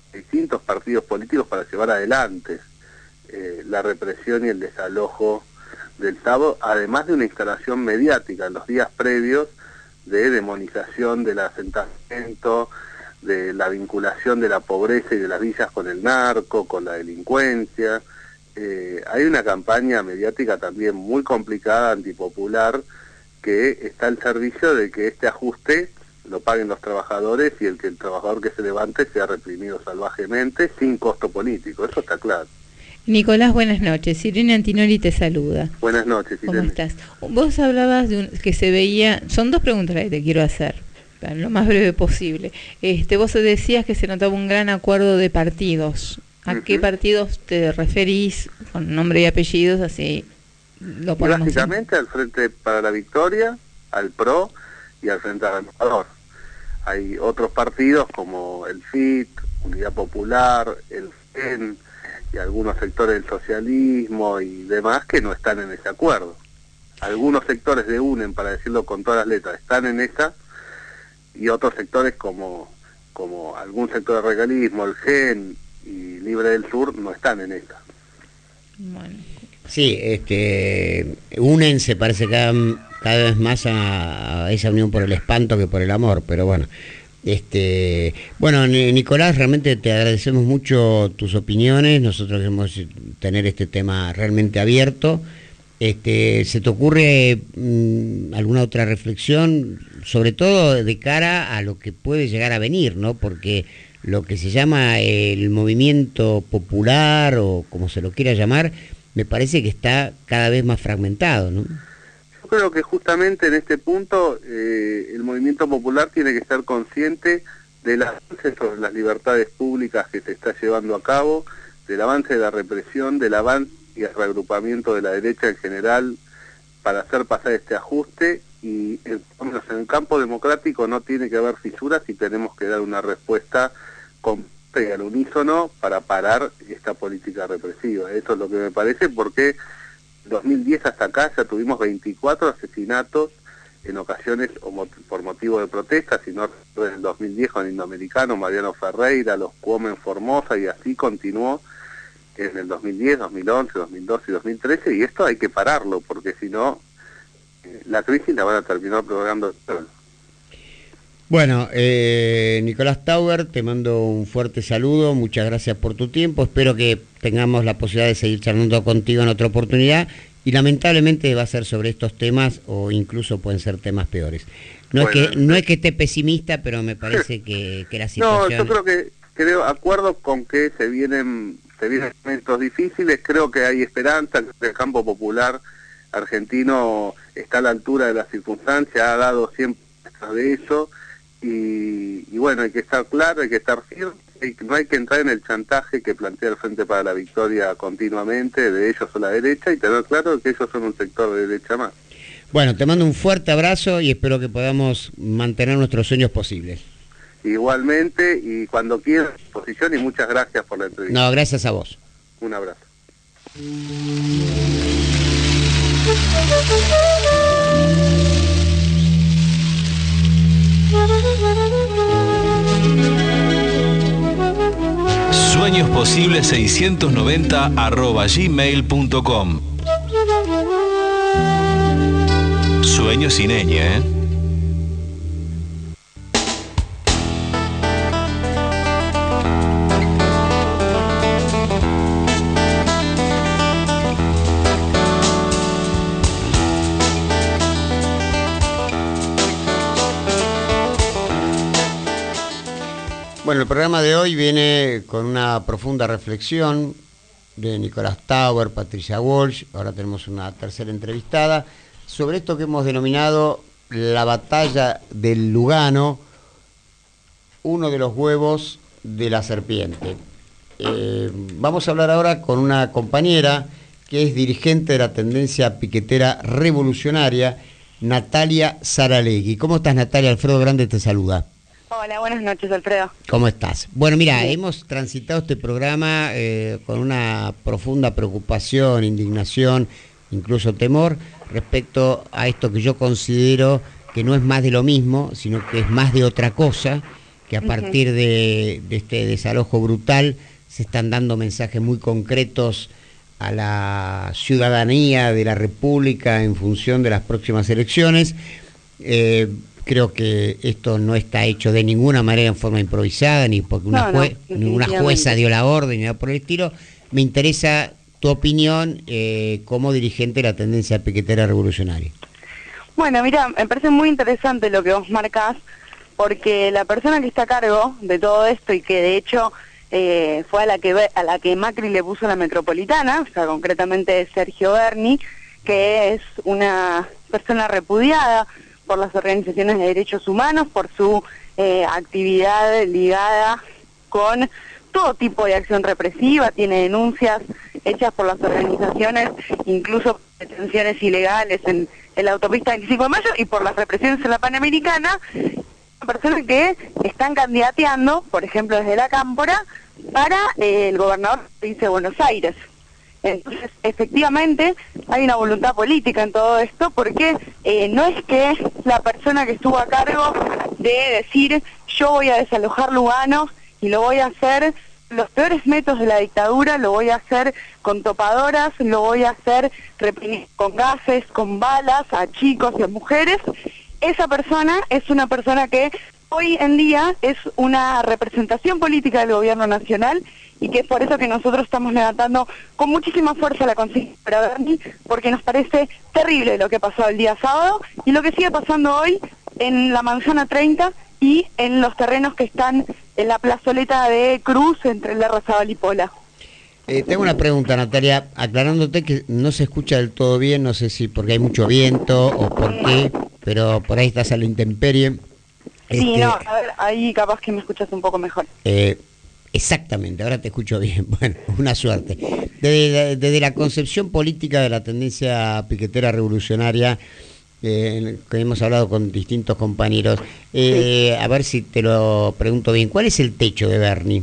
distintos partidos políticos para llevar adelante eh, la represión y el desalojo del sábado, además de una instalación mediática en los días previos de demonización del asentamiento, de la vinculación de la pobreza y de las villas con el narco, con la delincuencia. Eh, hay una campaña mediática también muy complicada, antipopular, que está al servicio de que este ajuste lo paguen los trabajadores y el que el trabajador que se levante sea reprimido salvajemente sin costo político, eso está claro. Nicolás, buenas noches. Irene Antinori te saluda. Buenas noches, Irene. ¿Cómo estás? Vos hablabas de un, que se veía, son dos preguntas que te quiero hacer, lo más breve posible. Este, vos decías que se notaba un gran acuerdo de partidos. ¿A uh-huh. qué partidos te referís con nombre y apellidos? Así lo ponemos. Básicamente en... al Frente para la Victoria, al P R O y al Frente Renovador. Hay otros partidos como el F I T, Unidad Popular, el F E N y algunos sectores del socialismo y demás que no están en ese acuerdo. Algunos sectores de UNEN, para decirlo con todas las letras, están en esa, y otros sectores como, como algún sector de regalismo, el G E N y Libre del Sur, no están en esa. Bueno. Sí, este, UNEN se parece cada, cada vez más a, a esa unión por el espanto que por el amor, pero bueno. Este, bueno, Nicolás, realmente te agradecemos mucho tus opiniones. Nosotros queremos tener este tema realmente abierto. Este, ¿se te ocurre mmm, alguna otra reflexión, sobre todo de cara a lo que puede llegar a venir, ¿no? Porque lo que se llama el movimiento popular, o como se lo quiera llamar, me parece que está cada vez más fragmentado, ¿no? Yo creo que justamente en este punto eh, el movimiento popular tiene que ser consciente del avance sobre las libertades públicas que se está llevando a cabo, del avance de la represión, del avance y el reagrupamiento de la derecha en general para hacer pasar este ajuste, y en, en el campo democrático no tiene que haber fisuras y tenemos que dar una respuesta completa y al unísono para parar esta política represiva. Eso es lo que me parece, porque dos mil diez hasta acá ya tuvimos veinticuatro asesinatos, en ocasiones o mot por motivo de protesta, sino en el dos mil diez con el Indoamericano, Mariano Ferreira, los Cuomo en Formosa, y así continuó en el dos mil diez, dos mil once, dos mil doce y dos mil trece, y esto hay que pararlo, porque si no, eh, la crisis la van a terminar provocando. Bueno, eh, Nicolás Tauber, te mando un fuerte saludo, muchas gracias por tu tiempo, espero que tengamos la posibilidad de seguir charlando contigo en otra oportunidad, y lamentablemente va a ser sobre estos temas, o incluso pueden ser temas peores. No, bueno, es que no es que esté pesimista, pero me parece que, que la situación... No, yo creo que, creo, acuerdo con que se vienen, se vienen momentos difíciles, creo que hay esperanza, que el campo popular argentino está a la altura de las circunstancias, ha dado siempre de eso, y, y bueno, hay que estar claro, hay que estar firme, y no hay que entrar en el chantaje que plantea el Frente para la Victoria continuamente, de ellos o la derecha, y tener claro que ellos son un sector de derecha más. Bueno, te mando un fuerte abrazo y espero que podamos mantener nuestros sueños posibles. Igualmente, y cuando quieras, posición, y muchas gracias por la entrevista. No, gracias a vos. Un abrazo. Sueños posibles seiscientos noventa arroba gmail punto com. Sueños sin ñ, ¿eh? Bueno, el programa de hoy viene con una profunda reflexión de Nicolás Tauber, Patricia Walsh, ahora tenemos una tercera entrevistada, sobre esto que hemos denominado la batalla del Lugano, uno de los huevos de la serpiente. Eh, vamos a hablar ahora con una compañera que es dirigente de la tendencia piquetera revolucionaria, Natalia Saralegui. ¿Cómo estás, Natalia? Alfredo Grande te saluda. Hola, buenas noches, Alfredo. ¿Cómo estás? Bueno, mira, sí. hemos transitado este programa eh, con una profunda preocupación, indignación, incluso temor, respecto a esto que yo considero que no es más de lo mismo, sino que es más de otra cosa, que a partir de, de este desalojo brutal se están dando mensajes muy concretos a la ciudadanía de la República en función de las próximas elecciones. Eh, creo que esto no está hecho de ninguna manera en forma improvisada, ni porque una, no, jue no, ninguna jueza dio la orden, ni nada por el estilo. Me interesa tu opinión eh, como dirigente de la tendencia piquetera revolucionaria. Bueno, mira, me parece muy interesante lo que vos marcás, porque la persona que está a cargo de todo esto y que de hecho eh, fue a la que a la que Macri le puso la metropolitana, o sea, concretamente Sergio Berni, que es una persona repudiada por las organizaciones de derechos humanos, por su eh, actividad ligada con todo tipo de acción represiva, tiene denuncias hechas por las organizaciones, incluso detenciones ilegales en, en la autopista veinticinco de mayo y por las represiones en la Panamericana, personas que están candidateando, por ejemplo desde la Cámpora, para eh, el gobernador de la provincia de Buenos Aires. Entonces, efectivamente, hay una voluntad política en todo esto, porque eh, no es que la persona que estuvo a cargo de decir yo voy a desalojar Lugano y lo voy a hacer los peores métodos de la dictadura, lo voy a hacer con topadoras, lo voy a hacer reprimir con gases, con balas a chicos y a mujeres. Esa persona es una persona que hoy en día es una representación política del gobierno nacional y que es por eso que nosotros estamos levantando con muchísima fuerza la consigna para Berni, porque nos parece terrible lo que pasó el día sábado y lo que sigue pasando hoy en la Manzana treinta y en los terrenos que están en la plazoleta de Cruz entre Larrazábal y Pola. Eh, tengo una pregunta, Natalia, aclarándote que no se escucha del todo bien, no sé si porque hay mucho viento o por qué, pero por ahí estás a la intemperie. Sí, este, no, a ver, ahí capaz que me escuchas un poco mejor. Eh, exactamente, ahora te escucho bien, bueno, una suerte. Desde, desde la concepción política de la tendencia piquetera revolucionaria, eh, que hemos hablado con distintos compañeros, eh, sí. A ver si te lo pregunto bien, ¿cuál es el techo de Berni?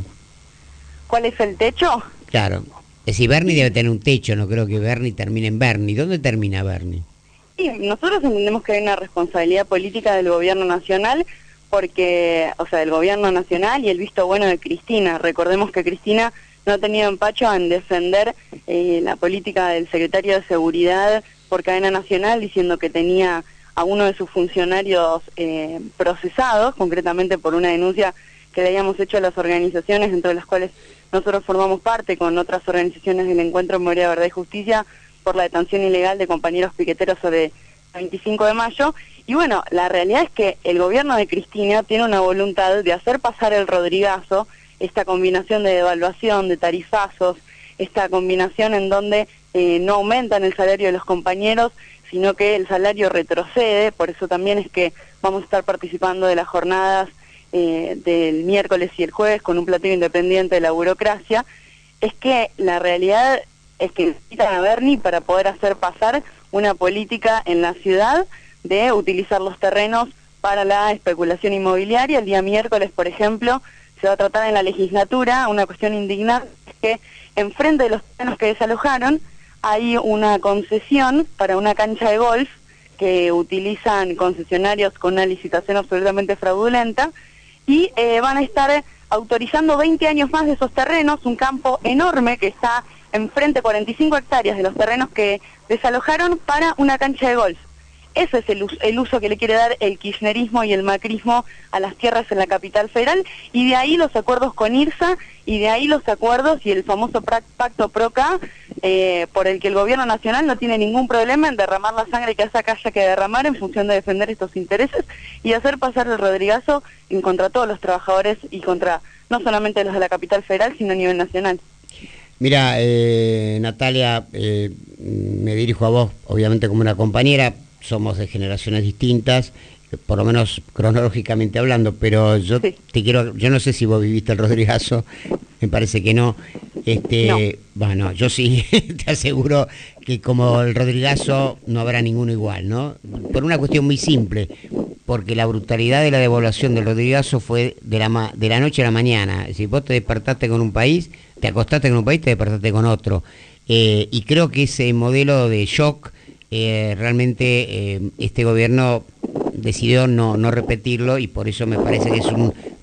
¿Cuál es el techo? Claro, es decir, Berni debe tener un techo, no creo que Berni termine en Berni. ¿Dónde termina Berni? Sí, nosotros entendemos que hay una responsabilidad política del gobierno nacional, porque, o sea, del gobierno nacional y el visto bueno de Cristina. Recordemos que Cristina no ha tenido empacho en defender eh, la política del secretario de Seguridad por cadena nacional, diciendo que tenía a uno de sus funcionarios eh, procesados, concretamente por una denuncia que le habíamos hecho a las organizaciones, entre las cuales nosotros formamos parte con otras organizaciones del Encuentro en Memoria, Verdad y Justicia, por la detención ilegal de compañeros piqueteros sobre el veinticinco de mayo. Y bueno, la realidad es que el gobierno de Cristina tiene una voluntad de hacer pasar el Rodrigazo, esta combinación de devaluación, de tarifazos, esta combinación en donde eh, no aumentan el salario de los compañeros, sino que el salario retrocede. Por eso también es que vamos a estar participando de las jornadas eh, del miércoles y el jueves con un platino independiente de la burocracia. Es que la realidad es que necesitan a Berni para poder hacer pasar una política en la ciudad de utilizar los terrenos para la especulación inmobiliaria. El día miércoles, por ejemplo, se va a tratar en la legislatura una cuestión indignante, es que enfrente de los terrenos que desalojaron hay una concesión para una cancha de golf que utilizan concesionarios con una licitación absolutamente fraudulenta y eh, van a estar autorizando veinte años más de esos terrenos, un campo enorme que está enfrente, cuarenta y cinco hectáreas de los terrenos que desalojaron, para una cancha de golf. Ese es el uso, el uso que le quiere dar el kirchnerismo y el macrismo a las tierras en la capital federal, y de ahí los acuerdos con IRSA, y de ahí los acuerdos y el famoso pacto PROCA, eh, por el que el gobierno nacional no tiene ningún problema en derramar la sangre que hace acá haya que derramar en función de defender estos intereses y hacer pasar el Rodrigazo en contra todos los trabajadores y contra no solamente los de la capital federal, sino a nivel nacional. Mira, eh, Natalia, eh, me dirijo a vos, obviamente como una compañera, somos de generaciones distintas, por lo menos cronológicamente hablando, pero yo sí. te quiero, yo no sé si vos viviste el Rodrigazo, me parece que no. Este, no. Bueno, yo sí, te aseguro que como el Rodrigazo no habrá ninguno igual, ¿no? Por una cuestión muy simple, porque la brutalidad de la devaluación del Rodrigazo fue de la, de la noche a la mañana. Si vos te despertaste con un país, te acostaste con un país, te despertaste con otro. Eh, y creo que ese modelo de shock, eh, realmente eh, este gobierno decidió no, no repetirlo, y por eso me parece que es un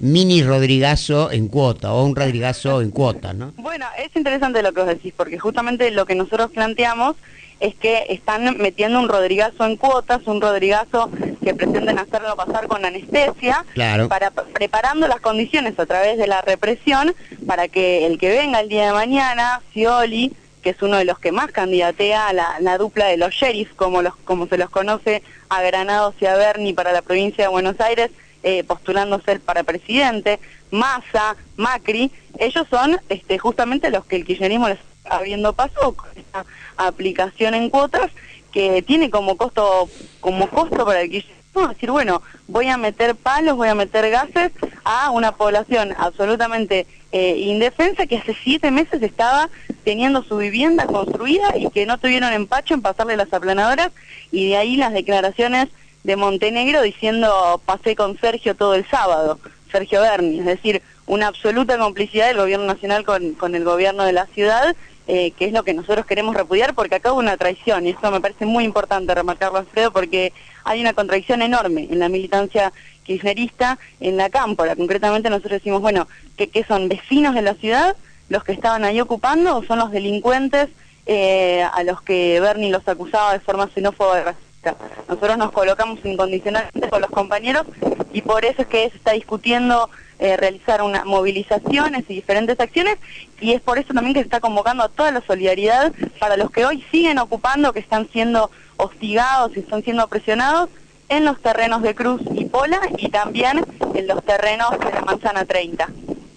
mini Rodrigazo en cuota, o un Rodrigazo en cuota, ¿no? Bueno, es interesante lo que vos decís, porque justamente lo que nosotros planteamos es que están metiendo un Rodrigazo en cuotas, un Rodrigazo que pretenden hacerlo pasar con anestesia, claro, para preparando las condiciones a través de la represión para que el que venga el día de mañana, Scioli, que es uno de los que más candidatea a la, la dupla de los sheriffs, como, los, como se los conoce a Granados y a Berni para la provincia de Buenos Aires, eh, postulándose para presidente, Massa, Macri, ellos son este, justamente los que el kirchnerismo les está abriendo paso con esta aplicación en cuotas que tiene como costo, como costo para el kirchnerismo decir, bueno, voy a meter palos, voy a meter gases a una población absolutamente eh, indefensa que hace siete meses estaba teniendo su vivienda construida y que no tuvieron empacho en pasarle las aplanadoras, y de ahí las declaraciones de Montenegro diciendo pasé con Sergio todo el sábado, Sergio Berni, es decir, una absoluta complicidad del gobierno nacional con, con el gobierno de la ciudad, eh, que es lo que nosotros queremos repudiar, porque acá hubo una traición, y eso me parece muy importante remarcarlo, Alfredo, porque hay una contradicción enorme en la militancia kirchnerista en la cámpora. Concretamente nosotros decimos, bueno, que, que son vecinos de la ciudad los que estaban ahí ocupando, o son los delincuentes eh, a los que Berni los acusaba de forma xenófoba y racista. Nosotros nos colocamos incondicionalmente con los compañeros y por eso es que se está discutiendo eh, realizar unas movilizaciones y diferentes acciones, y es por eso también que se está convocando a toda la solidaridad para los que hoy siguen ocupando, que están siendo hostigados y están siendo presionados en los terrenos de Cruz y Pola y también en los terrenos de la Manzana treinta.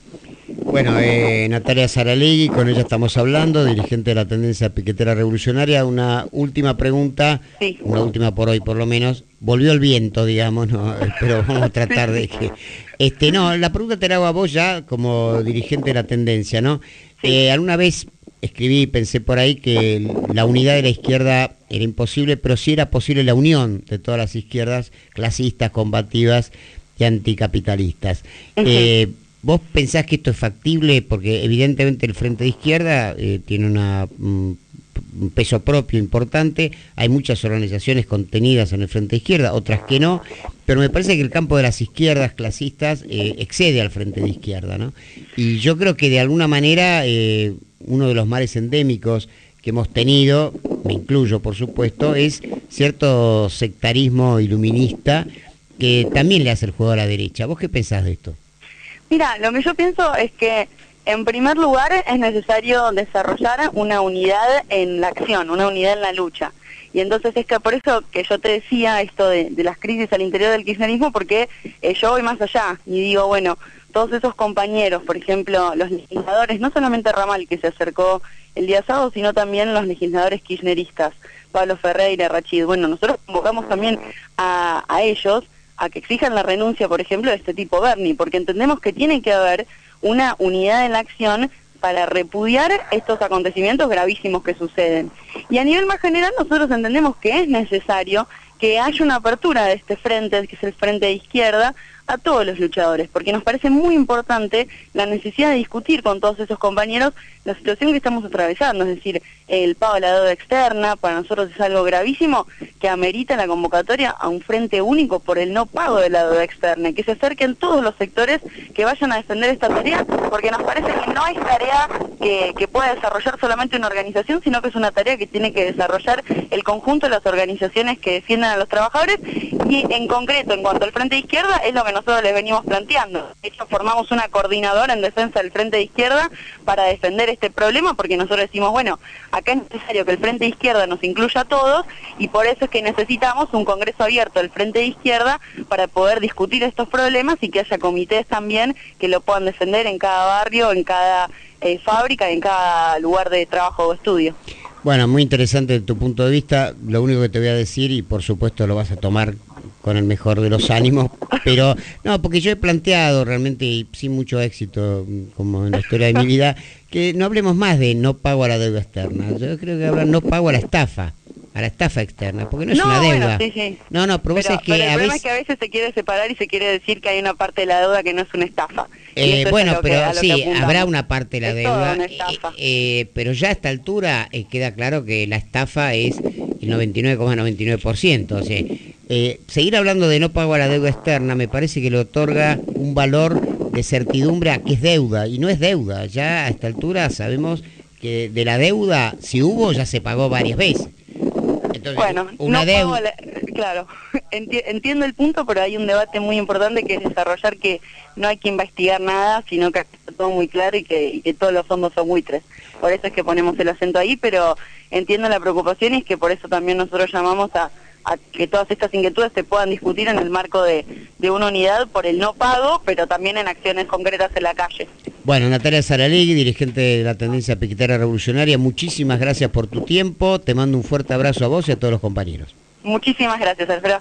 Bueno, eh, Natalia Saralegui, con ella estamos hablando, dirigente de la tendencia piquetera revolucionaria. Una última pregunta, sí. Una última por hoy por lo menos. Volvió el viento, digamos, ¿no? Pero vamos a tratar de que... Este, no, la pregunta te la hago a vos ya como dirigente de la tendencia, ¿no? Sí. Eh, alguna vez escribí y pensé por ahí que la unidad de la izquierda era imposible, pero sí era posible la unión de todas las izquierdas clasistas, combativas y anticapitalistas. Uh-huh. eh, ¿Vos pensás que esto es factible? Porque evidentemente el Frente de Izquierda eh, tiene una, un peso propio importante, hay muchas organizaciones contenidas en el Frente de Izquierda, otras que no, pero me parece que el campo de las izquierdas clasistas eh, excede al Frente de Izquierda, ¿no? Y yo creo que de alguna manera eh, uno de los males endémicos que hemos tenido, me incluyo por supuesto, es cierto sectarismo iluminista que también le hace el juego a la derecha. ¿Vos qué pensás de esto? Mira, lo que yo pienso es que en primer lugar es necesario desarrollar una unidad en la acción, una unidad en la lucha. Y entonces es que por eso que yo te decía esto de, de las crisis al interior del kirchnerismo, porque eh, yo voy más allá y digo, bueno, todos esos compañeros, por ejemplo, los legisladores, no solamente Ramal que se acercó el día sábado, sino también los legisladores kirchneristas, Pablo Ferreira, Rachid. Bueno, nosotros convocamos también a, a ellos a que exijan la renuncia, por ejemplo, de este tipo Berni, porque entendemos que tiene que haber una unidad en la acción para repudiar estos acontecimientos gravísimos que suceden. Y a nivel más general nosotros entendemos que es necesario que haya una apertura de este frente, que es el Frente de Izquierda, a todos los luchadores, porque nos parece muy importante la necesidad de discutir con todos esos compañeros la situación que estamos atravesando, es decir, el pago de la deuda externa, para nosotros es algo gravísimo que amerita la convocatoria a un frente único por el no pago de la deuda externa, y que se acerquen todos los sectores que vayan a defender esta tarea, porque nos parece que no es tarea que, que pueda desarrollar solamente una organización, sino que es una tarea que tiene que desarrollar el conjunto de las organizaciones que defiendan a los trabajadores, y en concreto, en cuanto al Frente de Izquierda, es lo que nosotros les venimos planteando. De hecho, formamos una coordinadora en defensa del Frente de Izquierda para defender este problema, porque nosotros decimos, bueno, acá es necesario que el Frente de Izquierda nos incluya a todos, y por eso es que necesitamos un congreso abierto del Frente de Izquierda para poder discutir estos problemas y que haya comités también que lo puedan defender en cada barrio, en cada eh, fábrica, en cada lugar de trabajo o estudio. Bueno, muy interesante tu punto de vista. Lo único que te voy a decir, y por supuesto lo vas a tomar con el mejor de los ánimos, pero no, porque yo he planteado realmente, y sin mucho éxito, como en la historia de mi vida, que no hablemos más de no pago a la deuda externa. Yo creo que hablan no pago a la estafa, a la estafa externa, porque no es no, una deuda. Bueno, sí, sí. No, no, pero, pero, vos es que pero el a problema veces... es que a veces se quiere separar y se quiere decir que hay una parte de la deuda que no es una estafa. Eh, bueno, pero que, sí, habrá una parte de la es deuda, eh, eh, pero ya a esta altura eh, queda claro que la estafa es el noventa y nueve coma noventa y nueve por ciento, o sea, eh, seguir hablando de no pago a la deuda externa me parece que le otorga un valor de certidumbre a que es deuda, y no es deuda. Ya a esta altura sabemos que de la deuda, si hubo, ya se pagó varias veces. Entonces, bueno, una no deuda... pago la- claro, enti- entiendo el punto, pero hay un debate muy importante que es desarrollar que no hay que investigar nada, sino que está todo muy claro y que, y que todos los fondos son buitres. Por eso es que ponemos el acento ahí, pero entiendo la preocupación y es que por eso también nosotros llamamos a, a que todas estas inquietudes se puedan discutir en el marco de, de una unidad por el no pago, pero también en acciones concretas en la calle. Bueno, Natalia Saralegui, dirigente de la tendencia piquetera revolucionaria, muchísimas gracias por tu tiempo. Te mando un fuerte abrazo a vos y a todos los compañeros. Muchísimas gracias, Alfredo.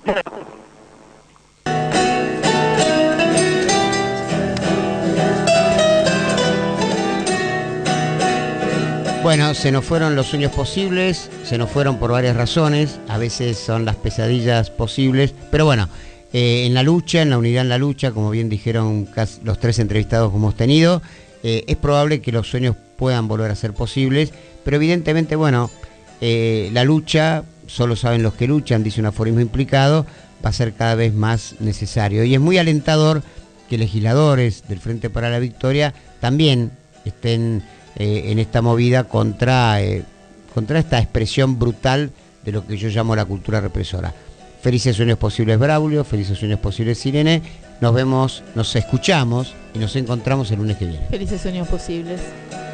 Bueno, se nos fueron los sueños posibles, se nos fueron por varias razones, a veces son las pesadillas posibles, pero bueno, eh, en la lucha, en la unidad en la lucha, como bien dijeron casi los tres entrevistados que hemos tenido, eh, es probable que los sueños puedan volver a ser posibles, pero evidentemente, bueno, eh, la lucha, solo saben los que luchan, dice un aforismo implicado, va a ser cada vez más necesario. Y es muy alentador que legisladores del Frente para la Victoria también estén eh, en esta movida contra, eh, contra esta expresión brutal de lo que yo llamo la cultura represora. Felices sueños posibles, Braulio, felices sueños posibles, Irene. Nos vemos, nos escuchamos y nos encontramos el lunes que viene. Felices sueños posibles.